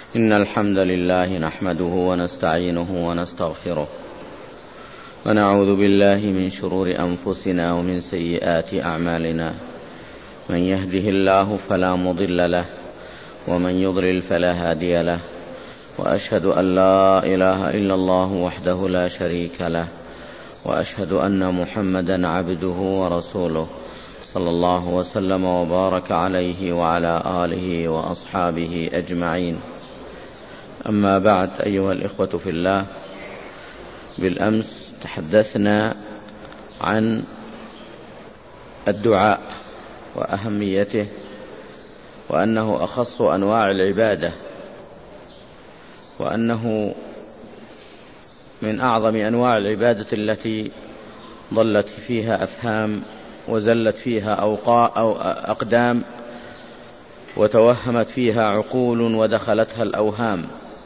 إن الحمد لله نحمده ونستعينه ونستغفره ونعوذ بالله من شرور أنفسنا ومن سيئات أعمالنا. من يهده الله فلا مضل له ومن يضلل فلا هادي له، وأشهد أن لا إله إلا الله وحده لا شريك له، وأشهد أن محمدا عبده ورسوله صلى الله وسلم وبارك عليه وعلى آله وأصحابه أجمعين. أما بعد، أيها الإخوة في الله، بالأمس تحدثنا عن الدعاء وأهميته، وأنه أخص أنواع العبادة، وأنه من أعظم أنواع العبادة التي ضلت فيها أفهام وزلت فيها أو أقدام وتوهمت فيها عقول ودخلتها الأوهام،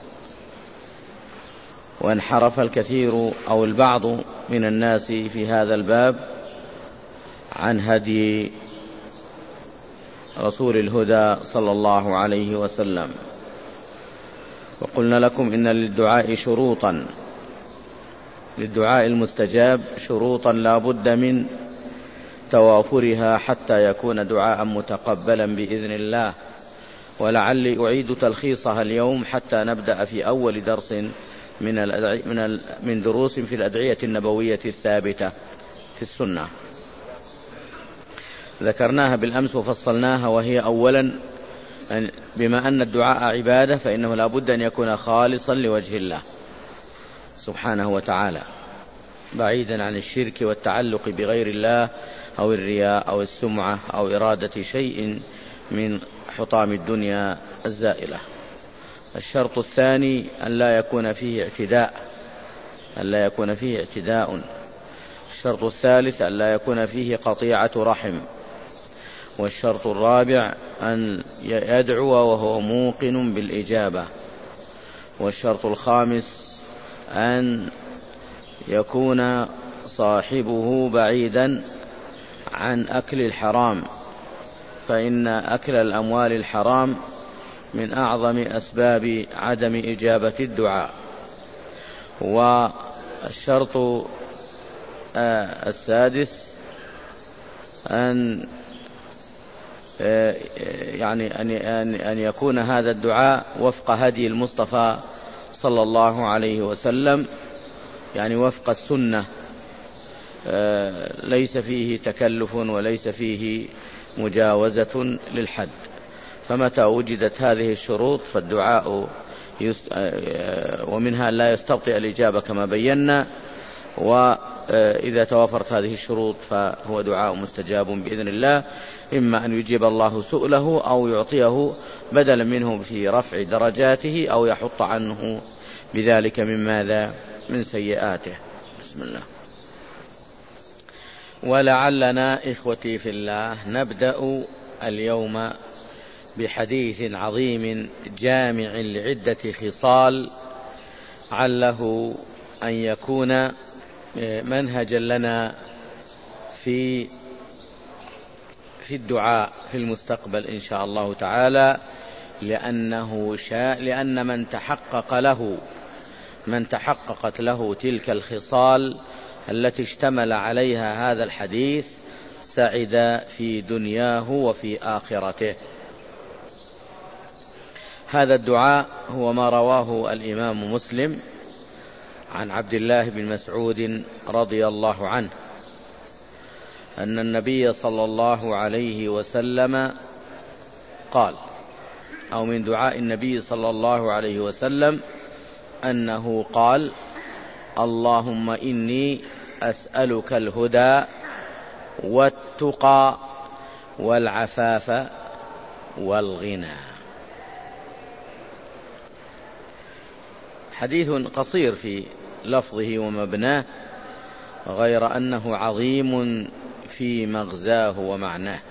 وانحرف الكثير أو البعض من الناس في هذا الباب عن هدي رسول الهدى صلى الله عليه وسلم. وقلنا لكم إن للدعاء شروطا، للدعاء المستجاب شروطا لا بد من توافرها حتى يكون دعاء متقبلا بإذن الله. ولعلي أعيد تلخيصها اليوم حتى نبدأ في أول درس من دروس في الأدعية النبوية الثابتة في السنة. ذكرناها بالأمس وفصلناها، وهي أولا بما أن الدعاء عبادة فإنه لا بد أن يكون خالصا لوجه الله سبحانه وتعالى، بعيدا عن الشرك والتعلق بغير الله أو الرياء أو السمعة أو إرادة شيء من حطام الدنيا الزائلة. الشرط الثاني أن لا يكون فيه اعتداء. الشرط الثالث أن لا يكون فيه قطيعة رحم. والشرط الرابع أن يدعو وهو موقن بالإجابة. والشرط الخامس أن يكون صاحبه بعيدا عن أكل الحرام، فإن أكل الأموال الحرام من أعظم أسباب عدم إجابة الدعاء. والشرط السادس أن يكون هذا الدعاء وفق هدي المصطفى صلى الله عليه وسلم، يعني وفق السنة، ليس فيه تكلف وليس فيه مجاوزة للحد. فمتى وجدت هذه الشروط فالدعاء ومنها لا يستبطئ الإجابة كما بينا، وإذا توافرت هذه الشروط فهو دعاء مستجاب بإذن الله، إما أن يجيب الله سؤله أو يعطيه بدلا منه في رفع درجاته أو يحط عنه بذلك من سيئاته. بسم الله. ولعلنا إخوتي في الله نبدأ اليوم بحديث عظيم جامع لعدة خصال، عله أن يكون منهجا لنا في الدعاء في المستقبل إن شاء الله تعالى، لأن من تحققت له تلك الخصال التي اشتمل عليها هذا الحديث سعد في دنياه وفي آخرته. هذا الدعاء هو ما رواه الإمام مسلم عن عبد الله بن مسعود رضي الله عنه أن النبي صلى الله عليه وسلم قال، أو من دعاء النبي صلى الله عليه وسلم أنه قال: اللهم إني أسألك الهدى والتقى والعفاف والغنى. حديث قصير في لفظه ومبناه، غير أنه عظيم في مغزاه ومعناه.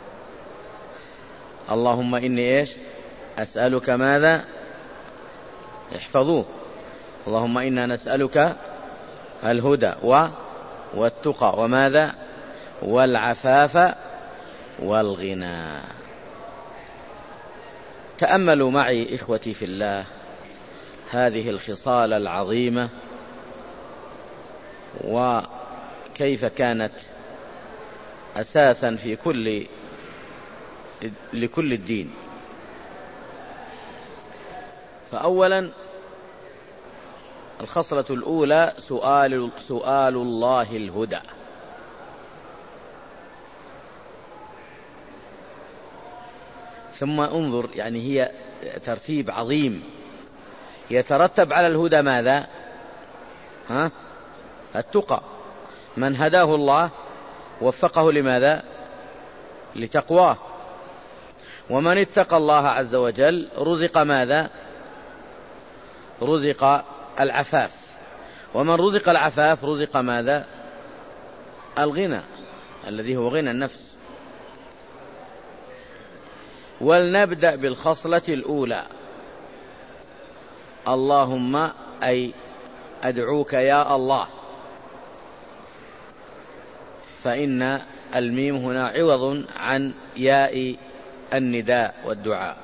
اللهم إني أسألك ماذا؟ احفظوه. اللهم إنا نسألك الهدى والتقى وماذا؟ والعفاف والغنى. تأملوا معي إخوتي في الله هذه الخصال العظيمة، وكيف كانت أساسا لكل الدين. فأولا الخصلة الأولى سؤال الله الهدى. ثم انظر، يعني هي ترتيب عظيم يترتب على الهدى ماذا؟ التقى. من هداه الله وفقه لماذا؟ لتقواه. ومن اتقى الله عز وجل رزق ماذا؟ رزق العفاف. ومن رزق العفاف رزق ماذا؟ الغنى الذي هو غنى النفس. ولنبدأ بالخصلة الأولى. اللهم، أي أدعوك يا الله، فإن الميم هنا عوض عن ياء النداء والدعاء.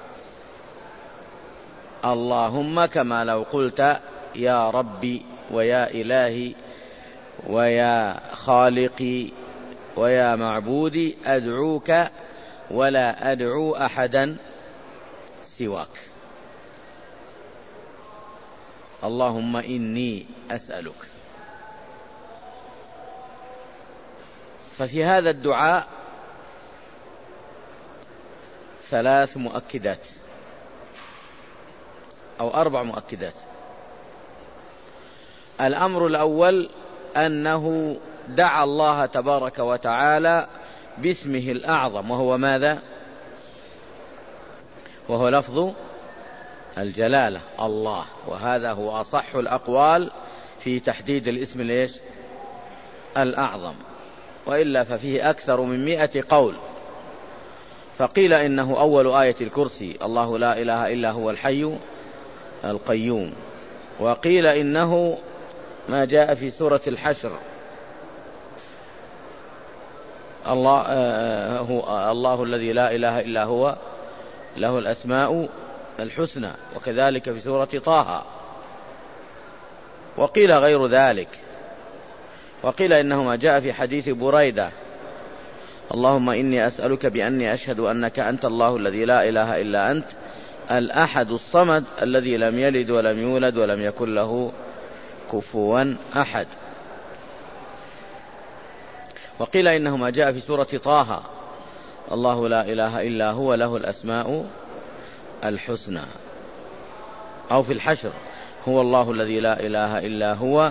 اللهم كما لو قلت يا ربي ويا إلهي ويا خالقي ويا معبودي، أدعوك ولا أدعو أحدا سواك. اللهم إني أسألك. ففي هذا الدعاء 3 مؤكدات أو 4 مؤكدات. الأمر الأول أنه دعا الله تبارك وتعالى باسمه الأعظم، وهو ماذا؟ وهو لفظ الجلالة الله. وهذا هو أصح الأقوال في تحديد الاسم ليش؟ الأعظم، وإلا ففيه أكثر من 100 قول. فقيل إنه أول آية الكرسي، الله لا إله إلا هو الحي القيوم. وقيل إنه ما جاء في سورة الحشر، الله الذي لا إله إلا هو له الأسماء الحسنى، وكذلك في سورة طه. وقيل غير ذلك. وقيل إنه ما جاء في حديث بريدة، اللهم إني أسألك بأني أشهد أنك أنت الله الذي لا إله إلا أنت الأحد الصمد الذي لم يلد ولم يولد ولم يكن له كفوا أحد. وقيل إنه ما جاء في سورة طه، الله لا إله إلا هو له الأسماء الحسنى. أو في الحشر، هو الله الذي لا إله إلا هو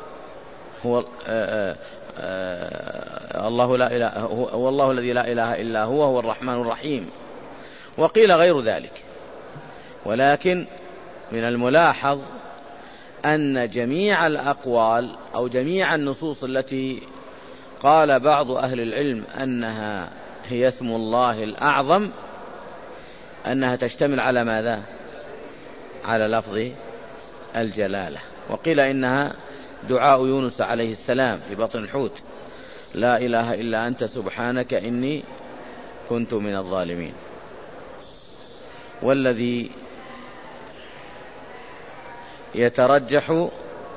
الله الذي لا إله إلا هو الرحمن الرحيم. وقيل غير ذلك. ولكن من الملاحظ أن جميع الأقوال أو جميع النصوص التي قال بعض أهل العلم أنها هي اسم الله الأعظم، أنها تشتمل على ماذا؟ على لفظ الجلالة. وقيل إنها دعاء يونس عليه السلام في بطن الحوت، لا إله إلا أنت سبحانك إني كنت من الظالمين. والذي يترجح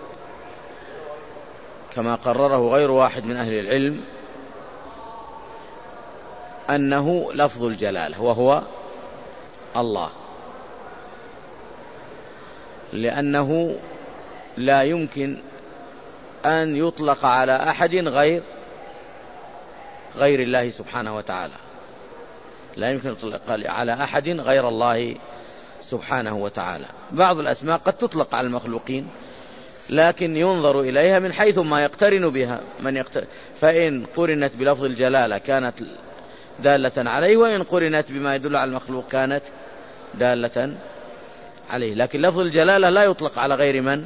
كما قرره غير واحد من أهل العلم أنه لفظ الجلالة وهو الله، لأنه لا يمكن أن يطلق على أحد غير الله سبحانه وتعالى. لا يمكن يطلق على أحد غير الله سبحانه وتعالى. بعض الأسماء قد تطلق على المخلوقين، لكن ينظر إليها من حيث ما يقترن بها فإن قرنت بلفظ الجلالة كانت دالة عليه، وإن قرنت بما يدل على المخلوق كانت دالة عليه. لكن لفظ الجلالة لا يطلق على غير من؟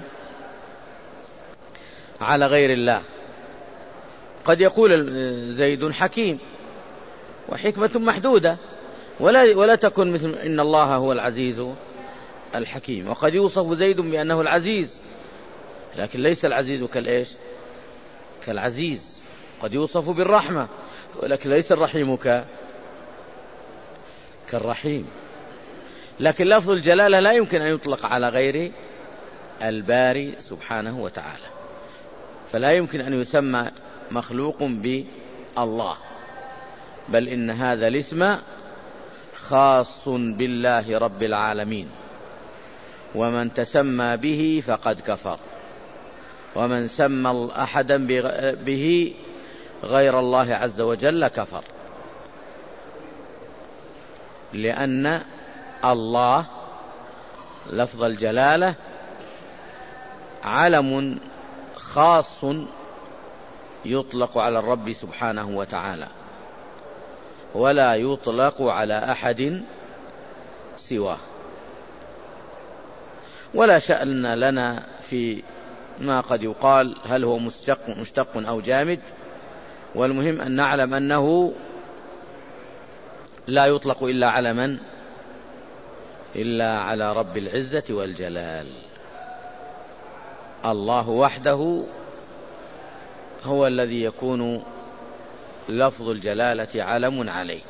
على غير الله. قد يقول زيد حكيم، وحكمة محدودة، ولا تكن مثل إن الله هو العزيز الحكيم. وقد يوصف زيد بأنه العزيز، لكن ليس العزيز كالعزيز. قد يوصف بالرحمة، ولكن ليس الرحيم كالرحيم. لكن لفظ الجلالة لا يمكن أن يطلق على غير الباري سبحانه وتعالى، فلا يمكن أن يسمى مخلوق بالله، بل إن هذا الاسم خاص بالله رب العالمين، ومن تسمى به فقد كفر، ومن سمى أحدا به غير الله عز وجل كفر، لأن الله لفظ الجلالة علم خاص يطلق على الرب سبحانه وتعالى، ولا يطلق على أحد سواه. ولا شأن لنا في ما قد يقال هل هو مشتق أو جامد، والمهم أن نعلم أنه لا يطلق إلا على من؟ إلا على رب العزة والجلال. الله وحده هو الذي يكون لفظ الجلالة علم عليه،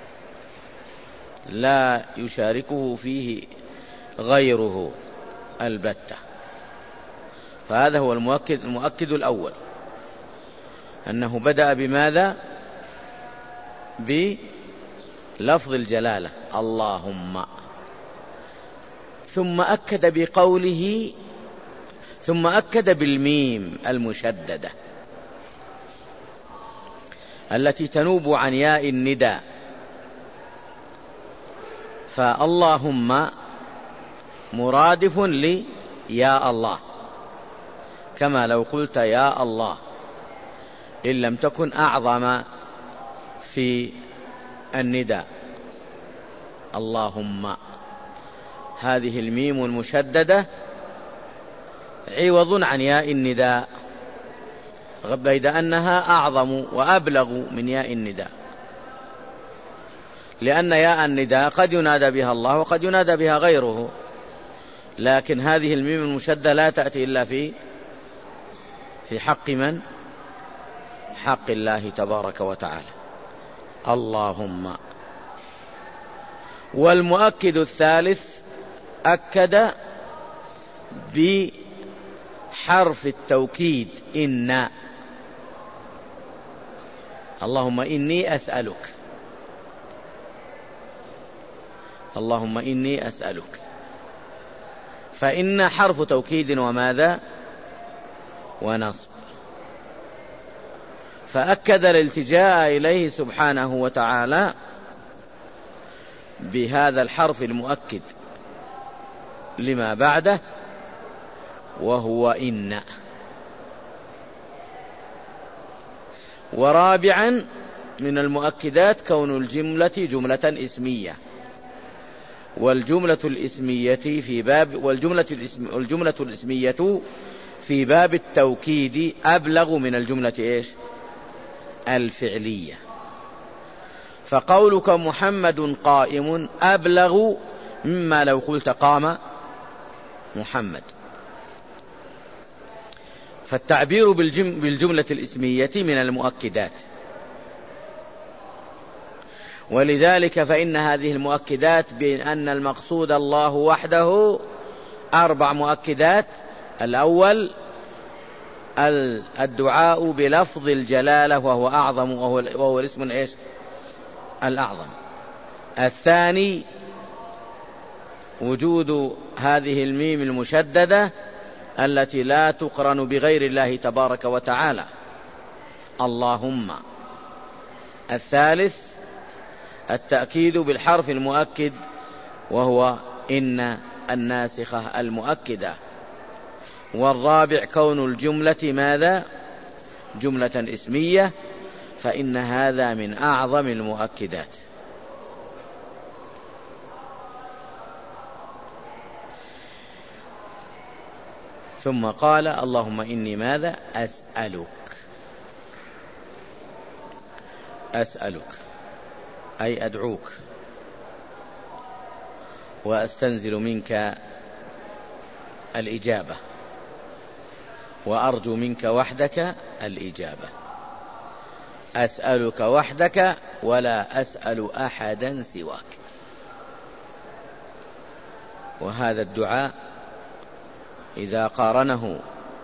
لا يشاركه فيه غيره البتة. فهذا هو المؤكد الأول، أنه بدأ بماذا؟ بلفظ الجلالة اللهم، ثم أكد بقوله، ثم أكد بالميم المشددة التي تنوب عن ياء النداء. فاللهم مرادف ليا الله، كما لو قلت يا الله، إن لم تكن أعظم في النداء. اللهم، هذه الميم المشددة عوض عن ياء النداء، بيد أنها أعظم وأبلغ من ياء النداء، لأن ياء النداء قد ينادى بها الله وقد ينادى بها غيره، لكن هذه الميم المشددة لا تأتي إلا في حق من؟ حق الله تبارك وتعالى. اللهم. والمؤكد الثالث أكد بحرف التوكيد إن. اللهم إني أسألك، اللهم إني أسألك، فإن حرف توكيد وماذا؟ ونصب، فأكد الالتجاء إليه سبحانه وتعالى بهذا الحرف المؤكد لما بعده، وهو إن. ورابعا من المؤكدات كون الجملة جملة اسمية، والجملة الاسمية في باب التوكيد أبلغ من الجملة إيش؟ الفعلية. فقولك محمد قائم أبلغ مما لو قلت قام محمد. فالتعبير بالجملة الاسمية من المؤكدات، ولذلك فإن هذه المؤكدات بأن المقصود الله وحده 4 مؤكدات. الأول الدعاء بلفظ الجلالة وهو أعظم، وهو الاسم إيش؟ الأعظم. الثاني وجود هذه الميم المشددة التي لا تقرن بغير الله تبارك وتعالى، اللهم. الثالث التأكيد بالحرف المؤكد وهو إن الناسخة المؤكدة. والرابع كون الجملة ماذا؟ جملة اسمية، فإن هذا من أعظم المؤكدات. ثم قال اللهم إني ماذا؟ أسألك أي أدعوك، وأستنزل منك الإجابة، وأرجو منك وحدك الإجابة. أسألك وحدك ولا أسأل أحدا سواك. وهذا الدعاء إذا قارنه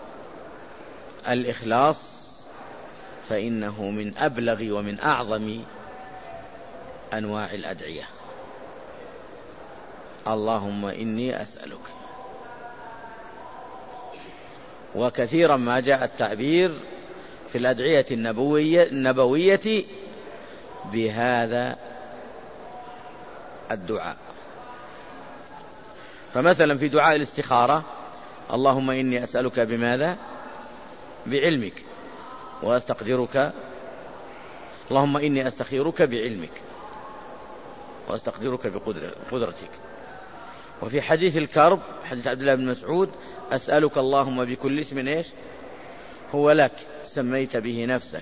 الإخلاص فإنه من أبلغ ومن أعظم أنواع الأدعية. اللهم إني أسألك. وكثيرا ما جاء التعبير في الأدعية النبوية بهذا الدعاء. فمثلا في دعاء الاستخارة: اللهم إني أسألك بماذا؟ بعلمك، وأستقدرك. اللهم إني أستخيرك بعلمك وأستقدرك بقدرتك. وفي حديث الكرب، حديث عبد الله بن مسعود: أسألك اللهم بكل اسم إيش هو لك سميت به نفسك.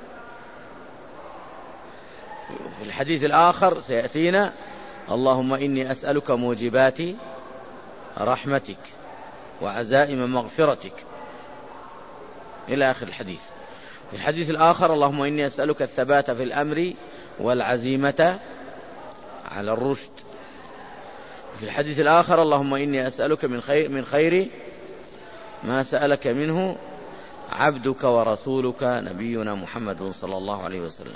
في الحديث الآخر سيأتينا: اللهم إني أسألك موجبات رحمتك وعزائم مغفرتك، إلى آخر الحديث. في الحديث الآخر: اللهم إني أسألك الثبات في الأمر والعزيمة على الرشد. في الحديث الآخر: اللهم إني أسألك من خير ما سألك منه عبدك ورسولك نبينا محمد صلى الله عليه وسلم.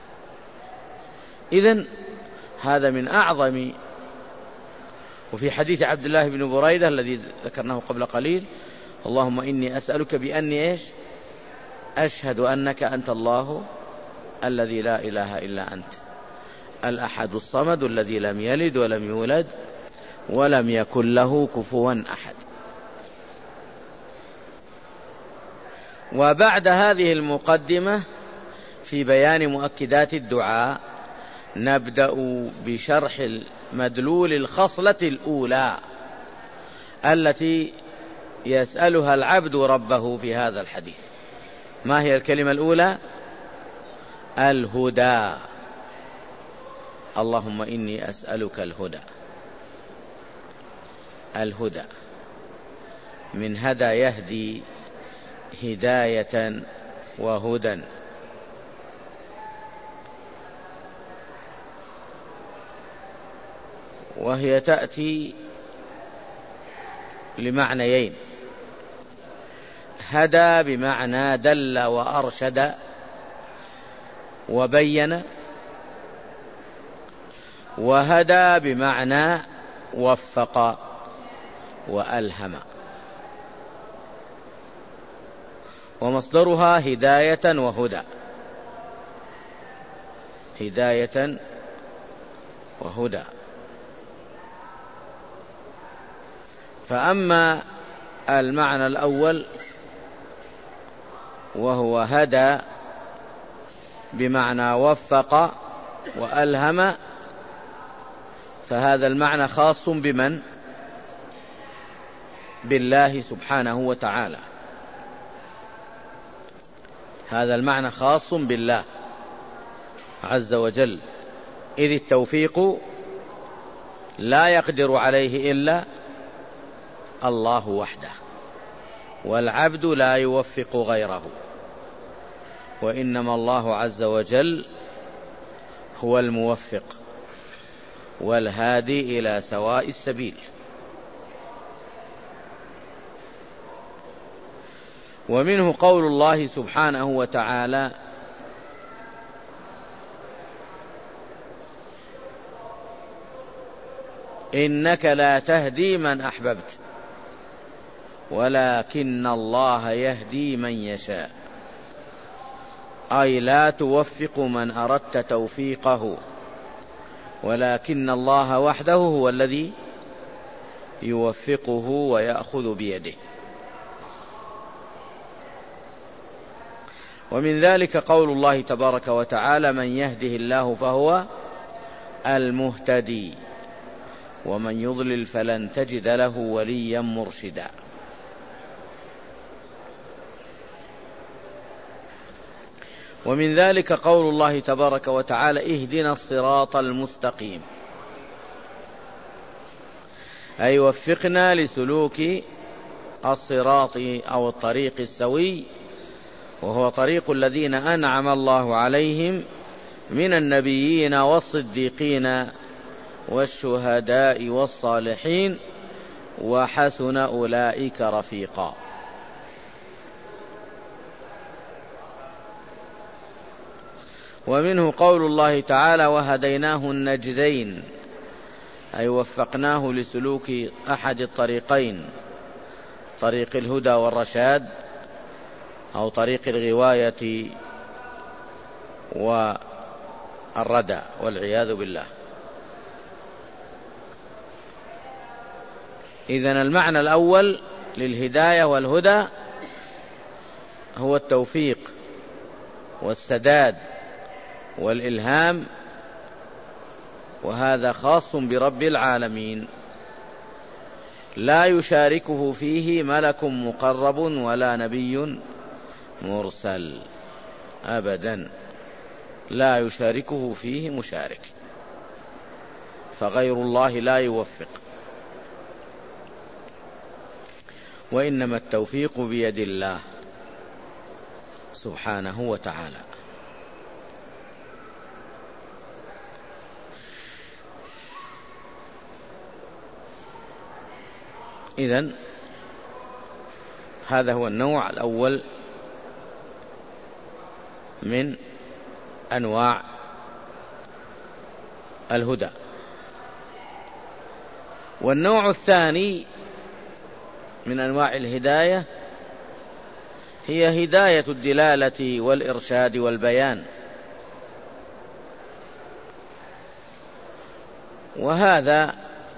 إذن هذا من أعظم. وفي حديث عبد الله بن بريدة الذي ذكرناه قبل قليل: اللهم إني أسألك بأني إيش أشهد أنك أنت الله الذي لا إله إلا أنت الأحد الصمد الذي لم يلد ولم يولد ولم يكن له كفوا أحد. وبعد هذه المقدمة في بيان مؤكدات الدعاء نبدأ بشرح مدلول الخصلة الأولى التي يسألها العبد ربه في هذا الحديث. ما هي الكلمة الأولى؟ الهدى. اللهم إني أسألك الهدى. الهدى من هدى يهدي هداية وهدى. وهي تأتي لمعنيين: هدى بمعنى دل وأرشد وبين، وهدى بمعنى وفق وألهم. ومصدرها هداية وهدى، هداية وهدى. فأما المعنى الأول وهو هدى بمعنى وفق وألهم، فهذا المعنى خاص بمن؟ بالله سبحانه وتعالى. هذا المعنى خاص بالله عز وجل، إذ التوفيق لا يقدر عليه إلا الله وحده، والعبد لا يوفق غيره، وإنما الله عز وجل هو الموفق والهادي إلى سواء السبيل. ومنه قول الله سبحانه وتعالى: إنك لا تهدي من أحببت ولكن الله يهدي من يشاء. أي لا توفق من أردت توفيقه، ولكن الله وحده هو الذي يوفقه ويأخذ بيده. ومن ذلك قول الله تبارك وتعالى: من يهده الله فهو المهتدي ومن يضلل فلن تجد له وليا مرشدا. ومن ذلك قول الله تبارك وتعالى: اهدنا الصراط المستقيم، أي وفقنا لسلوك الصراط أو الطريق السوي، وهو طريق الذين أنعم الله عليهم من النبيين والصديقين والشهداء والصالحين وحسن أولئك رفيقا. ومنه قول الله تعالى: وهديناه النجدين، أي وفقناه لسلوك أحد الطريقين، طريق الهدى والرشاد أو طريق الغواية والردى والعياذ بالله. إذن المعنى الأول للهداية والهدى هو التوفيق والسداد والإلهام، وهذا خاص برب العالمين، لا يشاركه فيه ملك مقرب ولا نبي مرسل أبدا، لا يشاركه فيه مشارك، فغير الله لا يوفق، وإنما التوفيق بيد الله سبحانه وتعالى. إذن هذا هو النوع الأول من أنواع الهدى. والنوع الثاني من أنواع الهداية هي هداية الدلالة والإرشاد والبيان، وهذا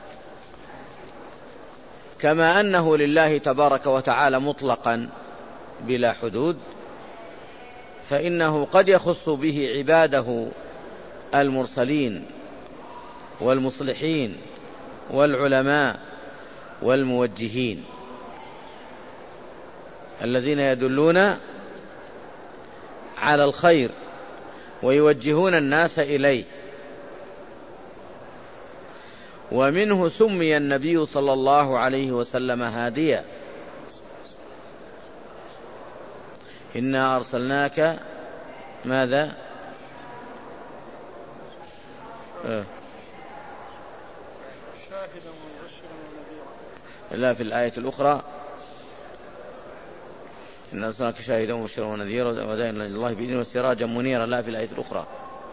كما أنه لله تبارك وتعالى مطلقا بلا حدود، فإنه قد يخص به عباده المرسلين والمصلحين والعلماء والموجهين الذين يدلون على الخير ويوجهون الناس إليه. ومنه سمي النبي صلى الله عليه وسلم هاديا: إنا أرسلناك ماذا؟ لا، في الآية الأخرى: إنا أرسلناك شاهدا ومبشرا ونذيرا وداعيا إلى الله بإذنه وسراجا منيرا. لا، في الآية الأخرى: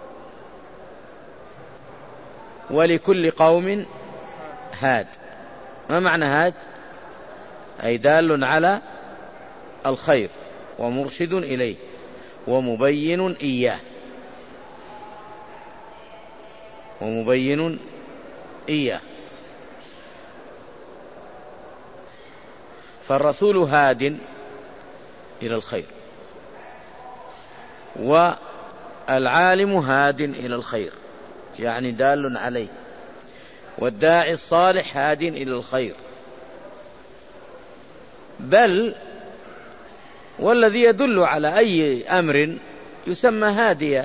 ولكل قوم هاد. ما معنى هاد؟ أي دال على الخير ومرشد إليه ومبين إياه، ومبين إياه. فالرسول هاد إلى الخير، والعالم هاد إلى الخير، يعني دال عليه، والداعي الصالح هاد إلى الخير، بل والذي يدل على أي أمر يسمى هاديا.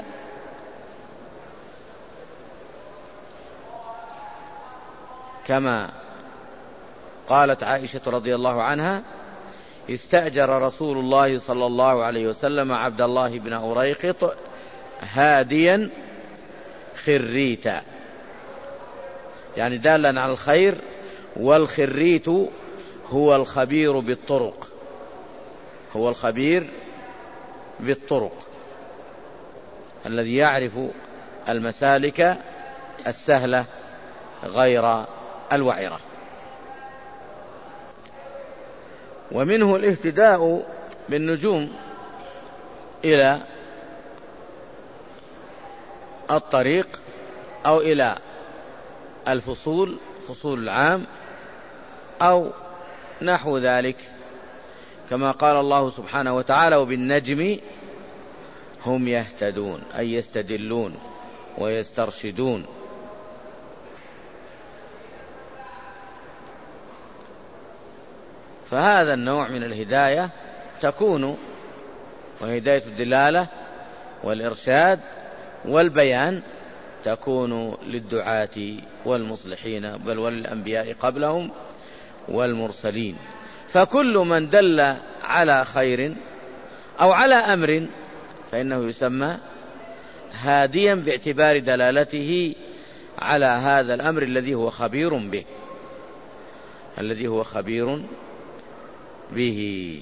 كما قالت عائشة رضي الله عنها: استأجر رسول الله صلى الله عليه وسلم عبد الله بن أريقط هاديا خريتا، يعني دالا على الخير. والخريت هو الخبير بالطرق، هو الخبير بالطرق الذي يعرف المسالك السهلة غير الوعرة. ومنه الاهتداء بالنجوم إلى الطريق أو إلى الفصول، فصول العام أو نحو ذلك، كما قال الله سبحانه وتعالى: وبالنجم هم يهتدون، أي يستدلون ويسترشدون. فهذا النوع من الهداية تكون، وهداية الدلالة والإرشاد والبيان، تكون للدعاة والمصلحين، بل وللأنبياء قبلهم والمرسلين. فكل من دل على خير أو على أمر فإنه يسمى هاديا باعتبار دلالته على هذا الأمر الذي هو خبير به. الذي هو خبير به.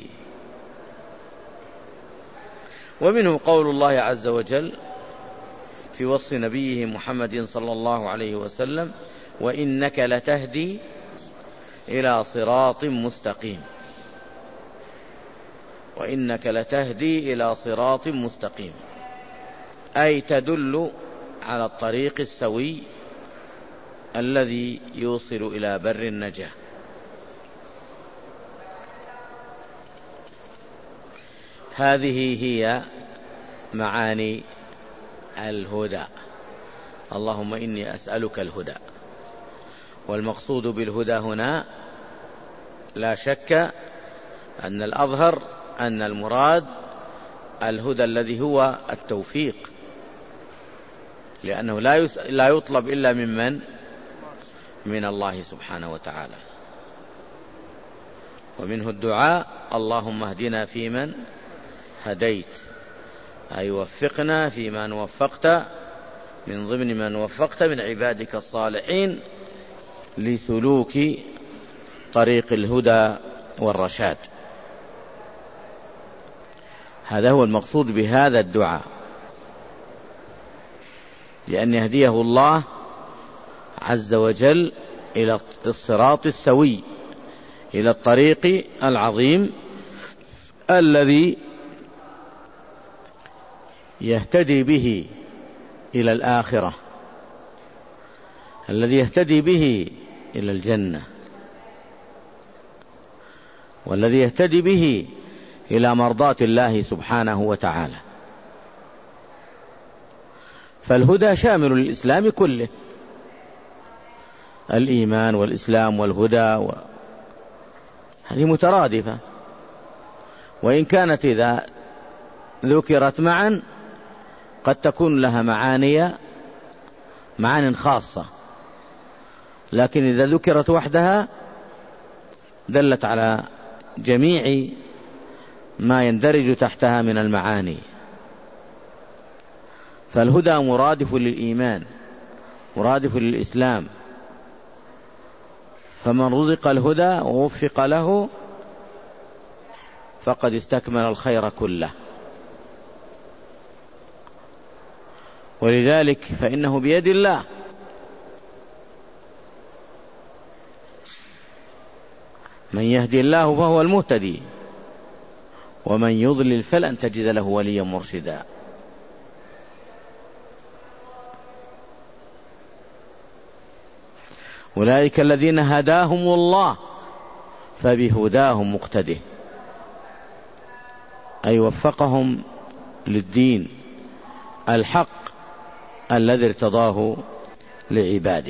ومنه قول الله عز وجل في وصف نبيه محمد صلى الله عليه وسلم: وإنك لتهدي إلى صراط مستقيم. وإنك لتهدي إلى صراط مستقيم، أي تدل على الطريق السوي الذي يوصل إلى بر النجاة. هذه هي معاني الهدى. اللهم إني أسألك الهدى. والمقصود بالهدى هنا لا شك أن الأظهر أن المراد الهدى الذي هو التوفيق، لأنه لا يطلب إلا من الله سبحانه وتعالى. ومنه الدعاء: اللهم اهدنا فيمن هديت، أي وفقنا فيما وفقت، من ضمن من وفقت من عبادك الصالحين لسلوك طريق الهدى والرشاد. هذا هو المقصود بهذا الدعاء، لأن يهديه الله عز وجل إلى الصراط السوي، إلى الطريق العظيم الذي يهتدي به إلى الآخرة، الذي يهتدي به إلى الجنة، والذي يهتدي به إلى مرضاة الله سبحانه وتعالى. فالهدى شامل للإسلام كله، الإيمان والإسلام والهدى هذه مترادفة، وإن كانت إذا ذكرت معا قد تكون لها معان خاصة، لكن إذا ذكرت وحدها دلت على جميع ما يندرج تحتها من المعاني. فالهدى مرادف للإيمان، مرادف للإسلام، فمن رزق الهدى ووفق له فقد استكمل الخير كله. ولذلك فإنه بيد الله، من يهدي الله فهو المهتدي، ومن يضلل فلن تجد له وليا مرشدا. أولئك الذين هداهم الله فبهداهم مقتده، أي وفقهم للدين الحق الذي ارتضاه لعباده.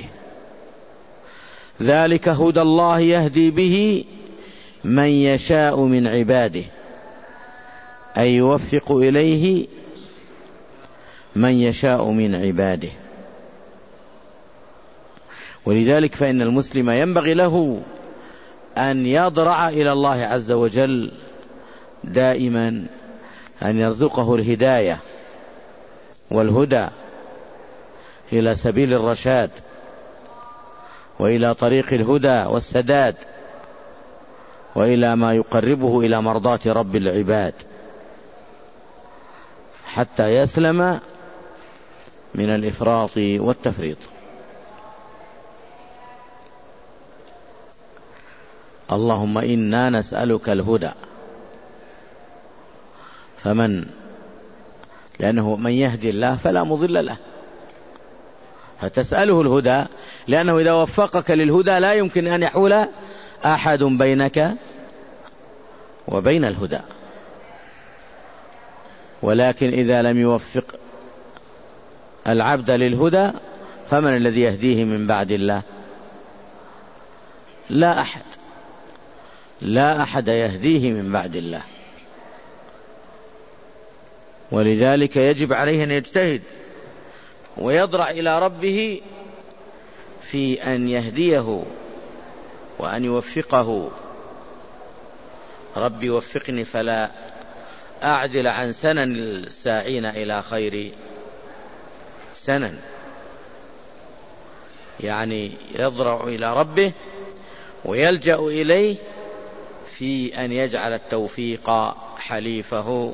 ذلك هدى الله يهدي به من يشاء من عباده، أي يوفق إليه من يشاء من عباده. ولذلك فإن المسلم ينبغي له أن يضرع إلى الله عز وجل دائما أن يرزقه الهداية والهدى إلى سبيل الرشاد، وإلى طريق الهدى والسداد، وإلى ما يقربه إلى مرضاة رب العباد، حتى يسلم من الإفراط والتفريط. اللهم إنا نسألك الهدى. لأنه من يهدي الله فلا مضل له، فتسأله الهدى، لأنه إذا وفقك للهدى لا يمكن أن يحول أحد بينك وبين الهدى. ولكن إذا لم يوفق العبد للهدى فمن الذي يهديه من بعد الله؟ لا أحد يهديه من بعد الله. ولذلك يجب عليه أن يجتهد ويضرع إلى ربه في أن يهديه وأن يوفقه. ربي وفقني فلا أعدل عن سنن الساعين إلى خير سنن، يعني يضرع إلى ربه ويلجأ إليه في أن يجعل التوفيق حليفه،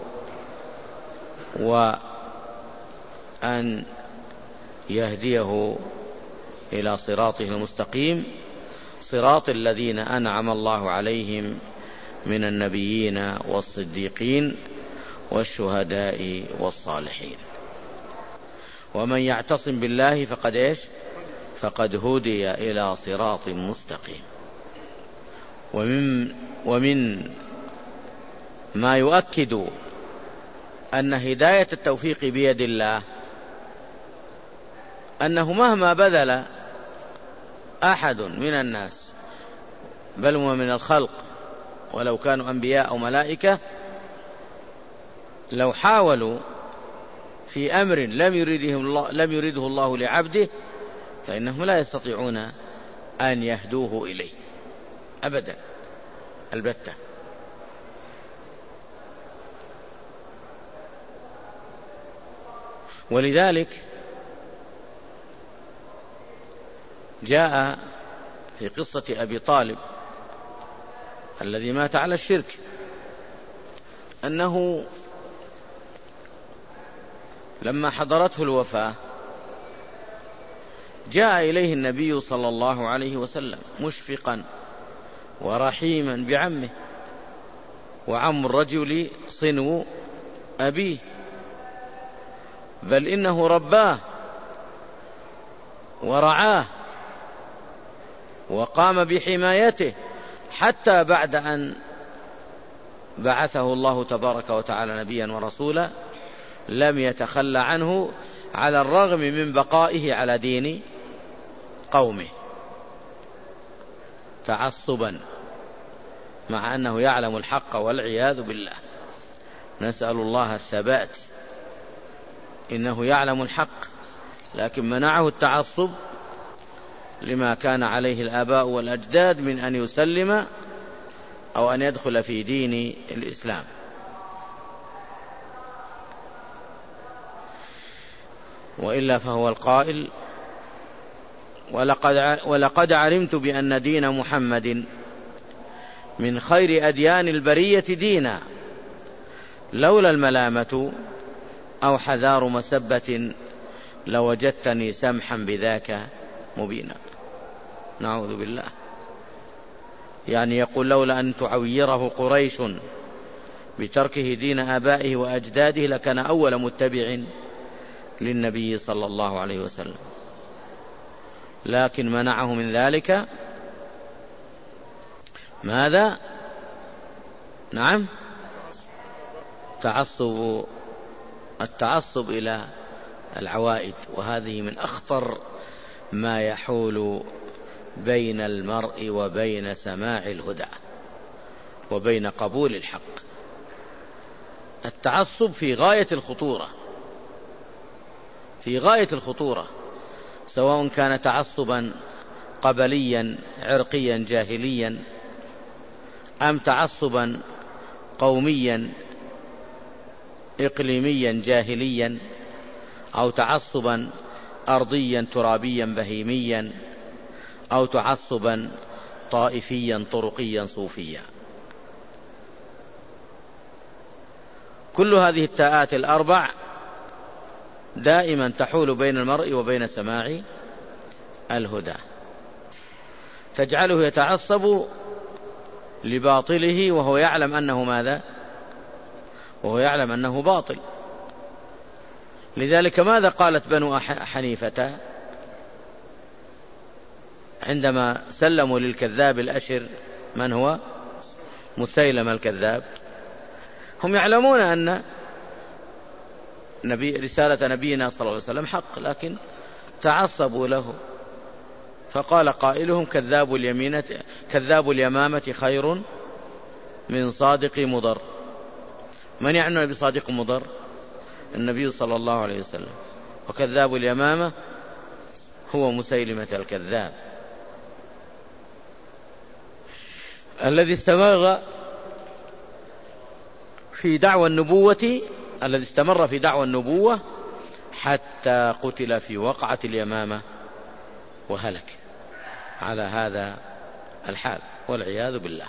وأن يهديه إلى صراطه المستقيم، صراط الذين أنعم الله عليهم من النبيين والصديقين والشهداء والصالحين. ومن يعتصم بالله فقد فقد هدي إلى صراط مستقيم. ومن ما يؤكد أن هداية التوفيق بيد الله أنه مهما بذل أحد من الناس بل ومن الخلق ولو كانوا أنبياء أو ملائكة، لو حاولوا في أمر لم يرده الله لعبده فإنهم لا يستطيعون أن يهدوه إليه أبدا البتة. ولذلك جاء في قصة أبي طالب الذي مات على الشرك أنه لما حضرته الوفاة جاء إليه النبي صلى الله عليه وسلم مشفقا ورحيما بعمه، وعم الرجل صنو أبيه، بل إنه رباه ورعاه وقام بحمايته حتى بعد أن بعثه الله تبارك وتعالى نبيا ورسولا لم يتخلى عنه على الرغم من بقائه على دين قومه تعصبا، مع أنه يعلم الحق والعياذ بالله. نسأل الله الثبات، إنه يعلم الحق لكن منعه التعصب لما كان عليه الآباء والأجداد من أن يسلم أو أن يدخل في دين الإسلام. وإلا فهو القائل: ولقد علمت بأن دين محمد من خير أديان البرية دينا، لولا الملامة أو حذار مسبة لوجدتني سمحا بذاك مبينا. نعوذ بالله. يعني يقول لولا أن تعويره قريش بتركه دين آبائه وأجداده لكان أول متبع للنبي صلى الله عليه وسلم، لكن منعه من ذلك ماذا؟ نعم، التعصب إلى العوائد، وهذه من أخطر ما يحول بين المرء وبين سماع الهدى وبين قبول الحق. التعصب في غاية الخطورة، سواء كان تعصبا قبليا عرقيا جاهليا أم تعصبا قوميا إقليميا جاهليا أو تعصبا أرضيا ترابيا بهيميا أو تعصبا طائفيا طرقيا صوفيا. كل هذه التاءات الأربع دائما تحول بين المرء وبين سماع الهدى، تجعله يتعصب لباطله وهو يعلم أنه ماذا؟ وهو يعلم أنه باطل. لذلك ماذا قالت بنو حنيفة عندما سلموا للكذاب الأشر؟ من هو؟ مسيلمة الكذاب. هم يعلمون أن رسالة نبينا صلى الله عليه وسلم حق، لكن تعصبوا له. فقال قائلهم: كذاب اليمامة خير من صادق مضر. من يعنى بصادق مضر؟ النبي صلى الله عليه وسلم. وكذاب اليمامة هو مسيلمة الكذاب الذي استمر في دعوى النبوة حتى قتل في وقعة اليمامة وهلك. على هذا الحال والعياذ بالله.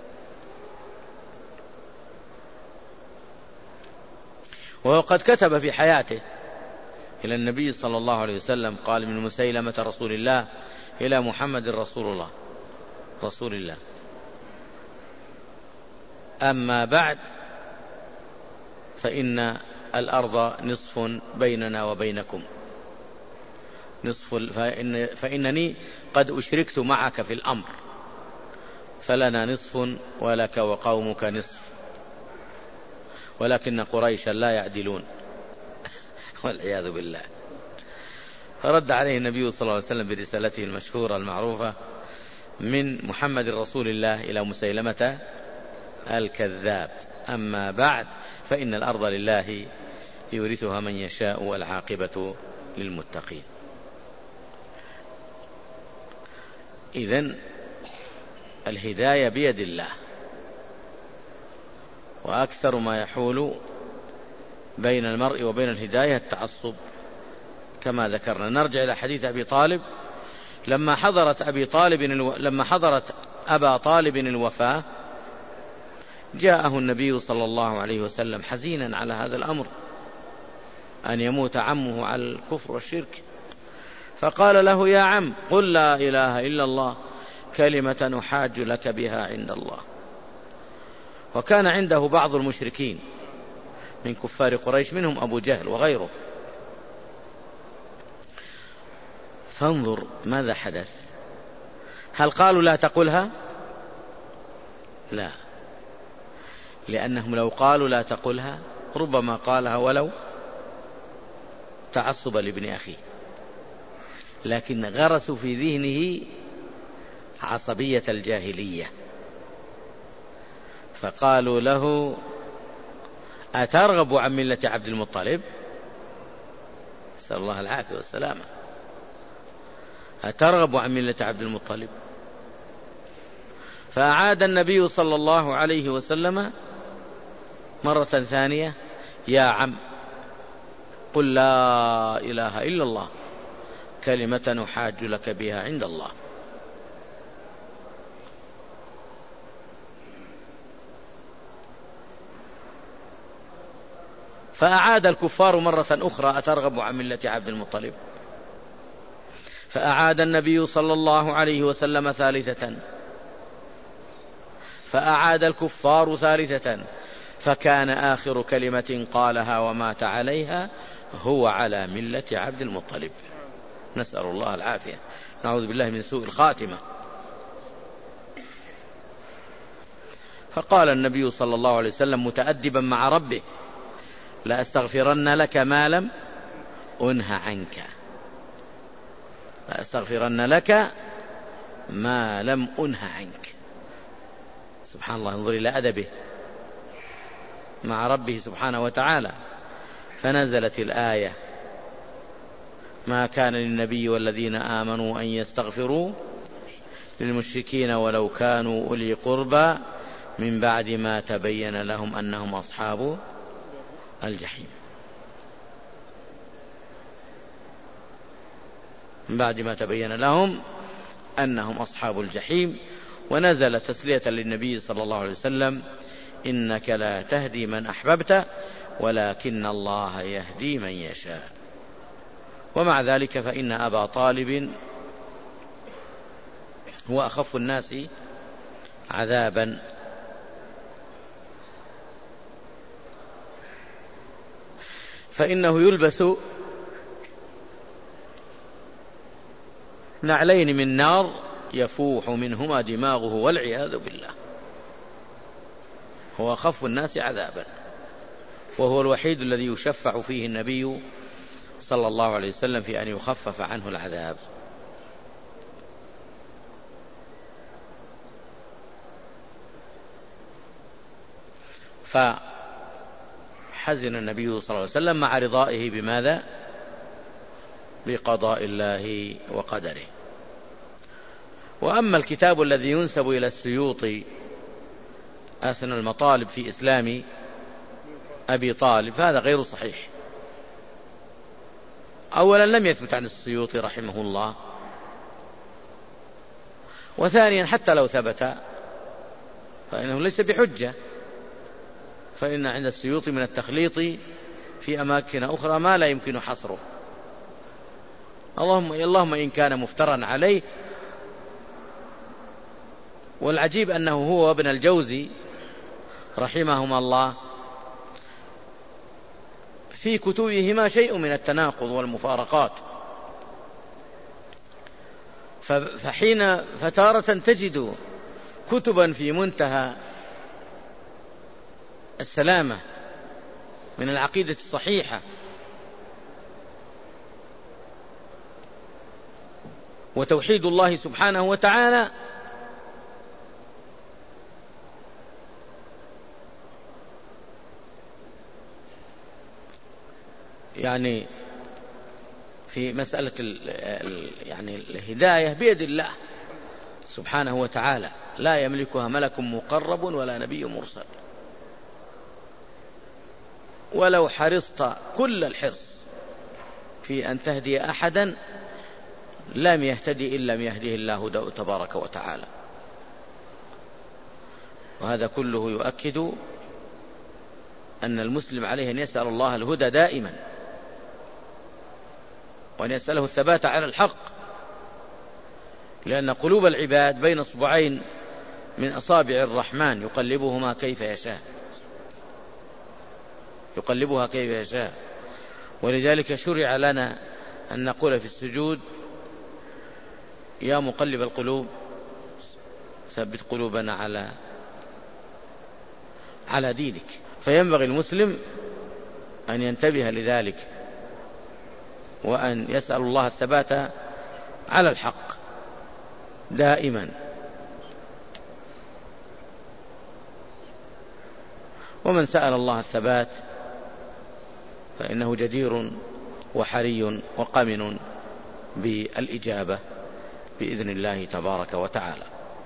وقد كتب في حياته إلى النبي صلى الله عليه وسلم، قال: من مسيلمة رسول الله إلى محمد رسول الله. أما بعد فإن الأرض نصف بيننا وبينكم، فإنني قد أشركت معك في الأمر، فلنا نصف ولك وقومك نصف، ولكن قريشا لا يعدلون والعياذ بالله. فرد عليه النبي صلى الله عليه وسلم برسالته المشهورة المعروفة: من محمد رسول الله إلى مسيلمة الكذاب، أما بعد فإن الأرض لله يورثها من يشاء والعاقبة للمتقين. إذن الهداية بيد الله، وأكثر ما يحول بين المرء وبين الهداية التعصب كما ذكرنا. نرجع إلى حديث أبي طالب. لما حضرت أبا طالب الوفاة، جاءه النبي صلى الله عليه وسلم حزينا على هذا الأمر، أن يموت عمه على الكفر والشرك، فقال له: يا عم، قل لا إله إلا الله، كلمة نحاج لك بها عند الله. وكان عنده بعض المشركين من كفار قريش، منهم أبو جهل وغيره. فانظر ماذا حدث. هل قالوا لا تقلها؟ لا، لأنهم لو قالوا لا تقلها ربما قالها ولو تعصب لابن أخيه، لكن غرسوا في ذهنه عصبية الجاهلية، فقالوا له: أترغب عن ملة عبد المطلب؟ نسأل الله العافية والسلامة. أترغب عن ملة عبد المطلب؟ فأعاد النبي صلى الله عليه وسلم مرة ثانية: يا عم، قل لا إله إلا الله، كلمة نحاج لك بها عند الله. فأعاد الكفار مرة أخرى: أترغب عن ملة عبد المطلب؟ فأعاد النبي صلى الله عليه وسلم ثالثة، فأعاد الكفار ثالثة، فكان آخر كلمة قالها ومات عليها: هو على ملة عبد المطلب. نسأل الله العافية، نعوذ بالله من سوء الخاتمة. فقال النبي صلى الله عليه وسلم متأدبا مع ربه: لأستغفرن لك ما لم أنه عنك، لأستغفرن لك ما لم أنه عنك. سبحان الله، انظر إلى أدبه مع ربه سبحانه وتعالى. فنزلت الآية: ما كان للنبي والذين آمنوا أن يستغفروا للمشركين ولو كانوا أولي قربى من بعد ما تبين لهم أنهم أصحاب الجحيم. من بعد ما تبين لهم أنهم أصحاب الجحيم. ونزل تسلية للنبي صلى الله عليه وسلم: إنك لا تهدي من أحببت ولكن الله يهدي من يشاء. ومع ذلك فإن أبا طالب هو أخف الناس عذابا، فإنه يلبس نعلين من نار يفوح منهما دماغه والعياذ بالله. هو أخف الناس عذابا، وهو الوحيد الذي يشفع فيه النبي صلى الله عليه وسلم في أن يخفف عنه العذاب. فحزن النبي صلى الله عليه وسلم مع رضائه بماذا؟ بقضاء الله وقدره. وأما الكتاب الذي ينسب إلى السيوطي أسن المطالب في إسلام أبي طالب، فهذا غير صحيح. أولا لم يثبت عن السيوطي رحمه الله، وثانيا حتى لو ثبت فإنه ليس بحجة، فإن عند السيوطي من التخليط في أماكن أخرى ما لا يمكن حصره. اللهم إن كان مفترا عليه. والعجيب أنه هو وابن الجوزي رحمهما الله في كتبهما شيء من التناقض والمفارقات، فتارة تجد كتبا في منتهى السلامة من العقيدة الصحيحة وتوحيد الله سبحانه وتعالى، يعني في مسألة يعني الهداية بيد الله سبحانه وتعالى، لا يملكها ملك مقرب ولا نبي مرسل، ولو حرصت كل الحرص في أن تهدي أحدا لم يهتدي إلا لم يهده الله تبارك وتعالى. وهذا كله يؤكد أن المسلم عليه أن يسأل الله الهدى دائما، وأن يسأله الثبات على الحق، لأن قلوب العباد بين أصبعين من أصابع الرحمن يقلبهما كيف يشاء، يقلبها كيف يشاء. ولذلك شرع لنا أن نقول في السجود: يا مقلب القلوب ثبت قلوبنا على دينك. فينبغي المسلم أن ينتبه لذلك، وأن يسأل الله الثبات على الحق دائما. ومن سأل الله الثبات فإنه جدير وحري وقمن بالإجابة بإذن الله تبارك وتعالى.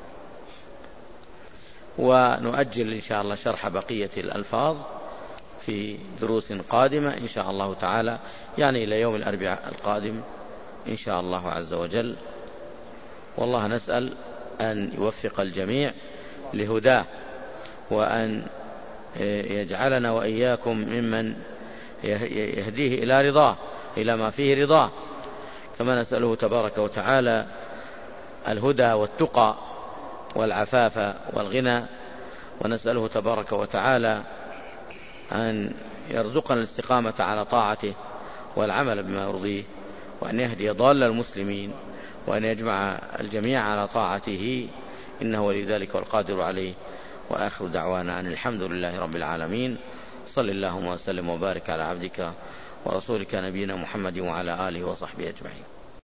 ونؤجل إن شاء الله شرح بقية الألفاظ في دروس قادمة إن شاء الله تعالى، يعني إلى يوم الأربعاء القادم إن شاء الله عز وجل. والله نسأل أن يوفق الجميع لهداه، وأن يجعلنا وإياكم ممن يهديه إلى رضاه، إلى ما فيه رضاه، كما نسأله تبارك وتعالى الهدى والتقى والعفاف والغنى. ونسأله تبارك وتعالى أن يرزقنا الاستقامة على طاعته والعمل بما يرضيه، وأن يهدي ضال المسلمين، وأن يجمع الجميع على طاعته، إنه ولي ذلك والقادر عليه. وآخر دعوانا أن الحمد لله رب العالمين. صل اللهم وسلم وبارك على عبدك ورسولك نبينا محمد وعلى آله وصحبه أجمعين.